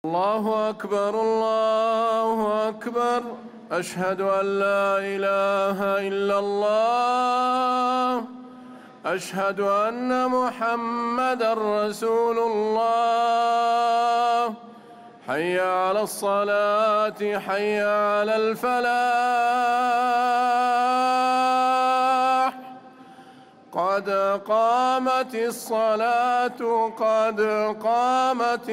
الله أكبر الله أكبر أشهد أن لا إله إلا الله أشهد أن محمدًا رسول الله حي على الصلاة حي على الفلاح قد قامت الصلاة قد قامت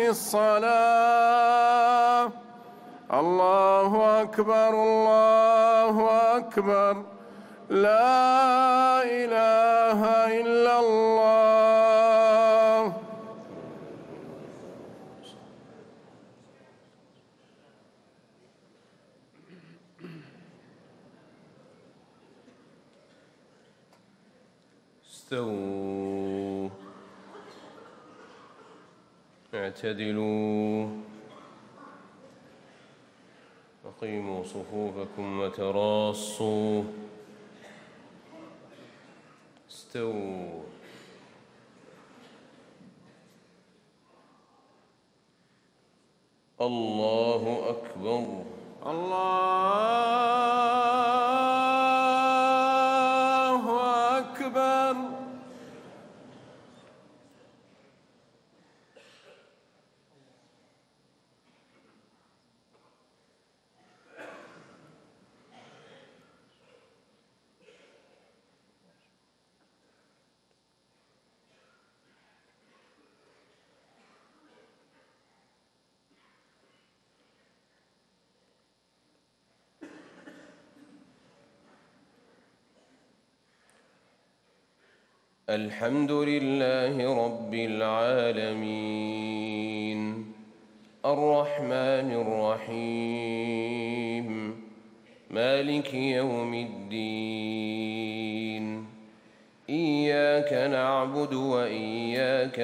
الصلاة الله أكبر الله أكبر لا إله إلا الله. استووا اعتدلوا أقيموا صفوفكم وتراصوا استووا الله أكبر الله أكبر. الحمد لله رب العالمين الرحمن الرحيم مالك يوم الدين إياك نعبد وإياك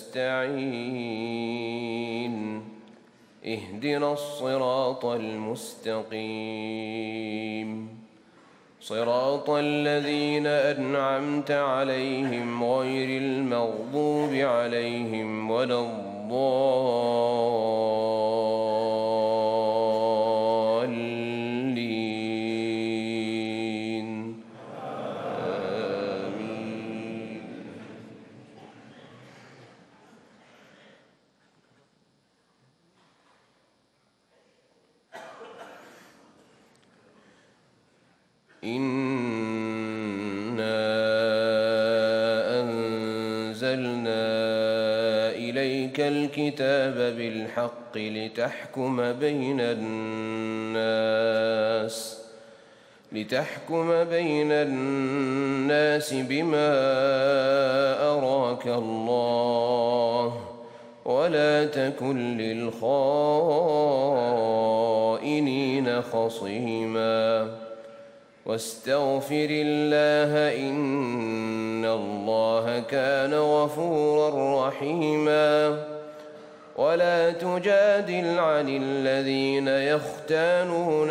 نستعين اهدنا الصراط المستقيم صراط الذين أنعمت عليهم غير المغضوب عليهم ولا الضالين آمين. إنا أنزلنا إليك الكتاب بالحق لتحكم بين الناس بما أراك الله ولا تكن للخائنين خصيما واستغفر الله إن الله كان غفورا رحيما ولا تجادل عن الذين يختانون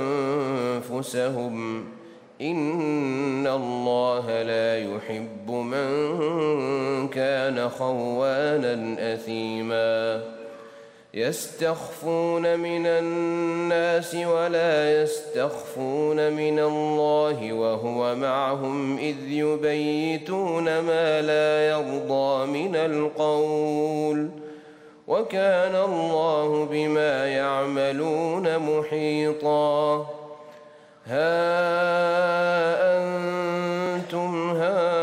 أنفسهم إن الله لا يحب من كان خوانا أثيما يستخفون من الناس ولا يستخفون من الله وهو معهم إذ يبيتون ما لا يرضى من القول وكان الله بما يعملون محيطا ها أنتم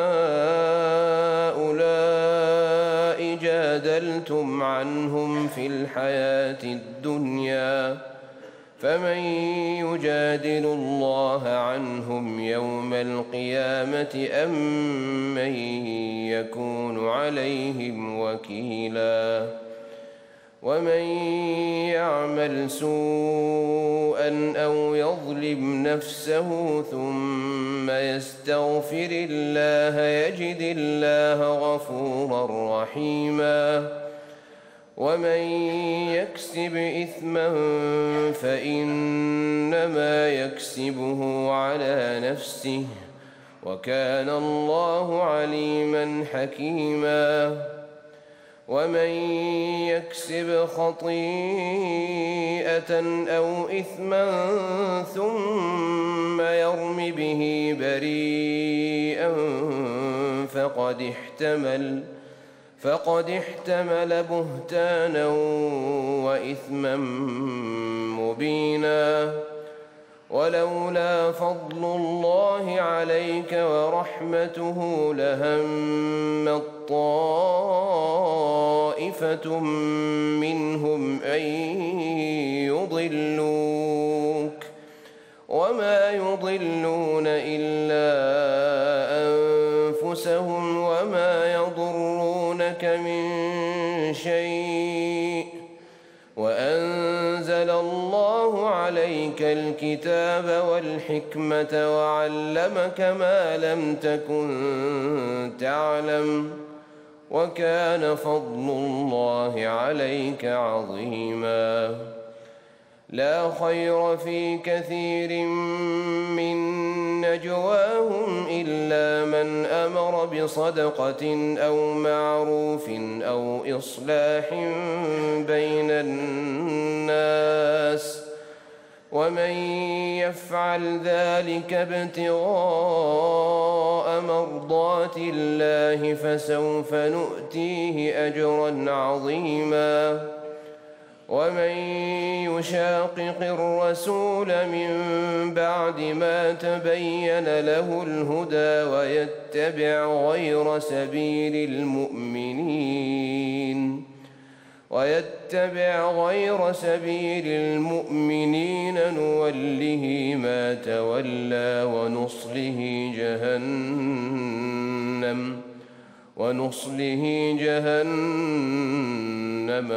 هؤلاء جادلتم عنهم في الحياة الدنيا فمن يجادل الله عنهم يوم القيامة أم من يكون عليهم وكيلا ومن يعمل سوءا أو يظلم نفسه ثم يستغفر الله يجد الله غفورا رحيما ومن يكسب إثما فإنما يكسبه على نفسه وكان الله عليما حكيما ومن يكسب خطيئة أو إثما ثم يرم به بريئا فقد احتمل بهتانا وإثما مبينا. ولولا فضل الله عليك ورحمته لهمت طائفة منهم أن يضلوك وما يضلون إلا أنفسهم وما يضرونك من شيء. وأنزل الله عليك الكتاب والحكمة وعلمك ما لم تكن تعلم وكان فضل الله عليك عظيما. لا خير في كثير من نجواهم إلا من أمر بصدقة أو معروف أو إصلاح بين الناس ومن يفعل ذلك ابتغاء مرضات الله فسوف نؤتيه أجرا عظيما. ومن يشاقق الرسول من بعد ما تبين له الهدى ويتبع غير سبيل المؤمنين نوله ما تولى ونصله جهنم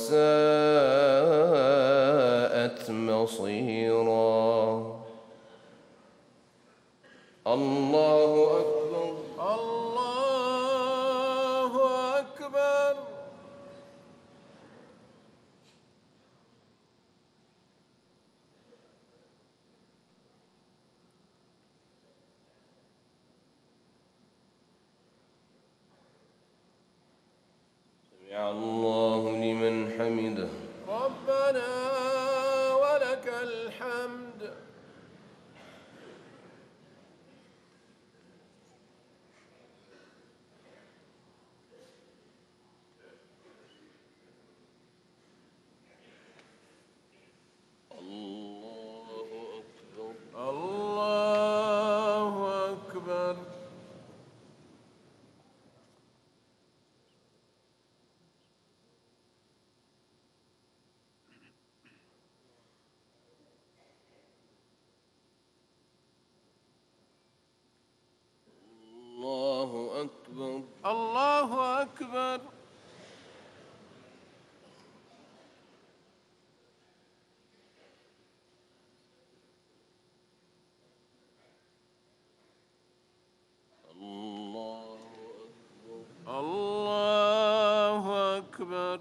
وساءت مصيرا. الله أكبر. الله أكبر. سمع الله لمن حمده. ربنا ولك الحمد. الله أكبر. الله أكبر.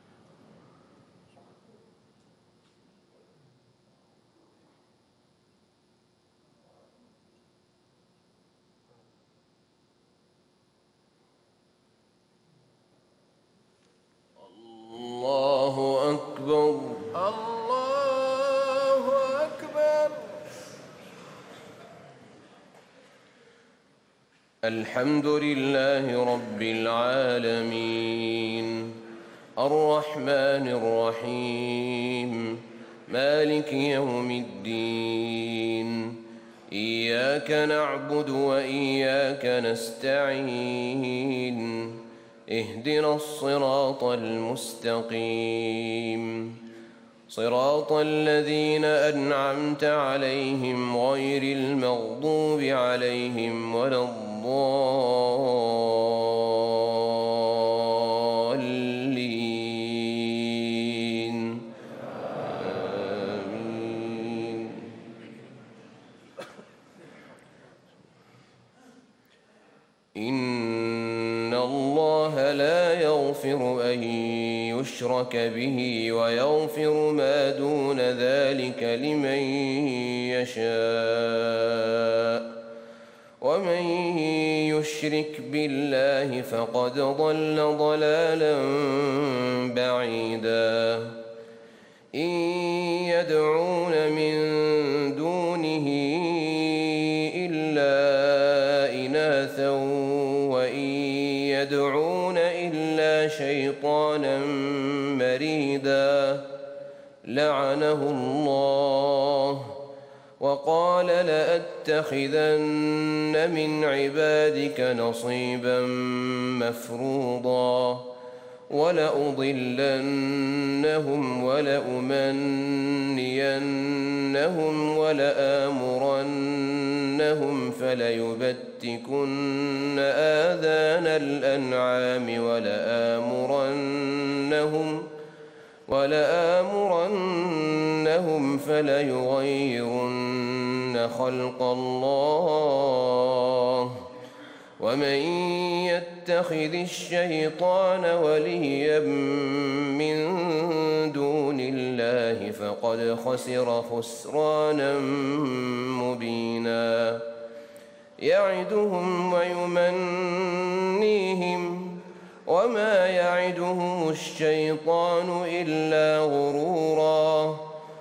الله أكبر. الله أكبر. الحمد لله رب العالمين الرحمن الرحيم مالك يوم الدين إياك نعبد وإياك نستعين اهدنا الصراط المستقيم صراط الذين أنعمت عليهم غير المغضوب عليهم ولا الضالين آمين. إن الله لا يغفر أن يشرك به ويغفر ما دون ذلك لمن يشاء ومن يشرك يشرك بالله فقد ضل ضلالا بعيدا إن يدعون من دونه إلا إناثا وإن يدعون إلا شيطانا مريدا لعنه الله وقال لأتخذن من عبادك نصيبا مفروضا ولأضلنهم ولأمنينهم ولآمرنهم فليبتكن آذان الأنعام ولآمرنهم فليغيرن خلق الله ومن يتخذ الشيطان وليا من دون الله فقد خسر خسرانا مبينا يعدهم ويمنيهم وما يعدهم الشيطان إلا غرورا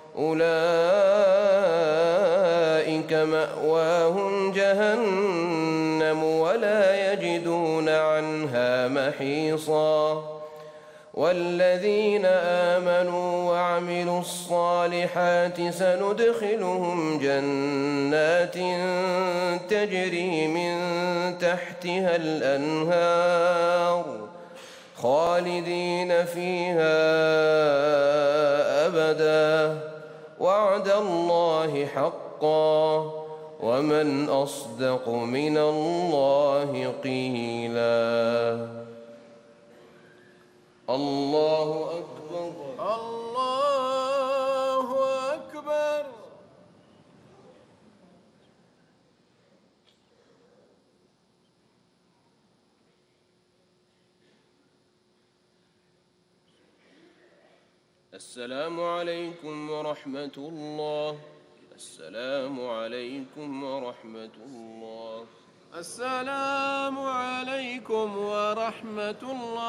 أولئك مأواهم جهنم ولا يجدون عنها محيصا والذين آمنوا وعملوا الصالحات سندخلهم جنات تجري من تحتها الأنهار خالدين فيها أبدا وعد الله حقا ومن أصدق من الله قيلا الله أكبر الله أكبر. السلام عليكم ورحمة الله. السلام عليكم ورحمة الله. السلام عليكم ورحمة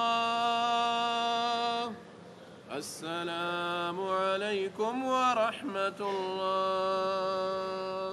الله. السلام عليكم ورحمة الله.